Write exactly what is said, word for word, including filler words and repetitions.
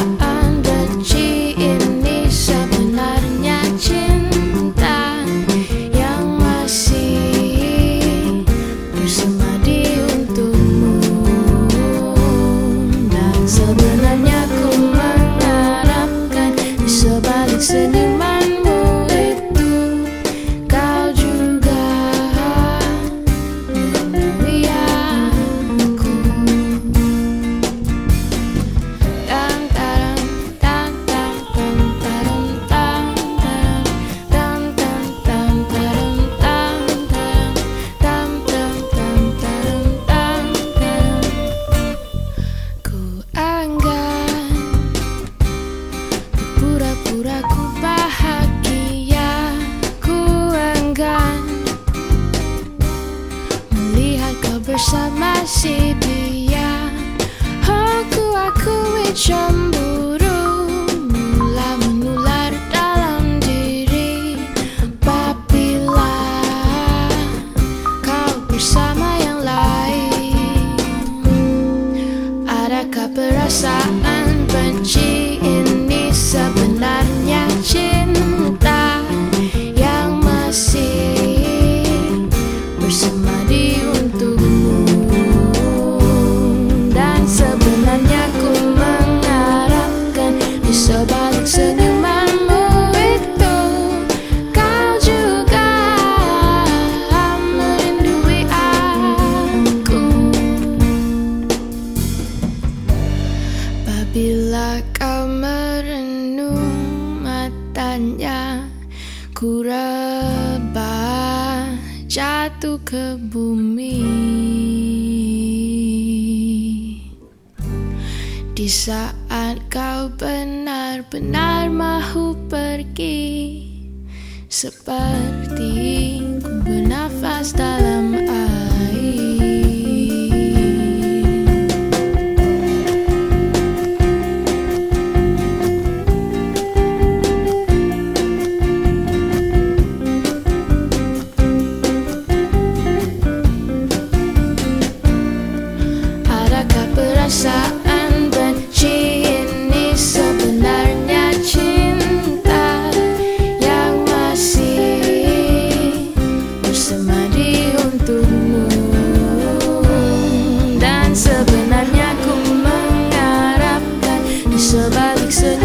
perasaan benci ini sebenarnya cinta yang masih bersemadi untukmu. Dan sebenarnya ku mengharapkan di sebalik senyumanmu itu kau juga menemui aku. Tang tarang tang tang tang tarang tang tarang tang tang tang tarang tang tarang tang tang tang tarang tang tarang. Ku enggan pura-pura ku bahagia, ku enggan melihat kau bersama si dia. Oh, ku akui cemburu mula menular dalam diri apabila kau bersama yang lain. Adakah perasaan benci ini sebenarnya cinta yang masih bersemadi untukmu? Dan sebenarnya ku mengharapkan di sebalik senyumanmu itu kau juga merindui aku. Apabila kau merenung matanya, ku rebah jatuh ke bumi. Di saat kau benar-benar mahu pergi, seperti ku bernafas dalam air. Adakah perasaan benci ini sebenarnya cinta yang masih bersemadi untukmu? Dan sebenarnya ku mengharapkan di sebalik senyum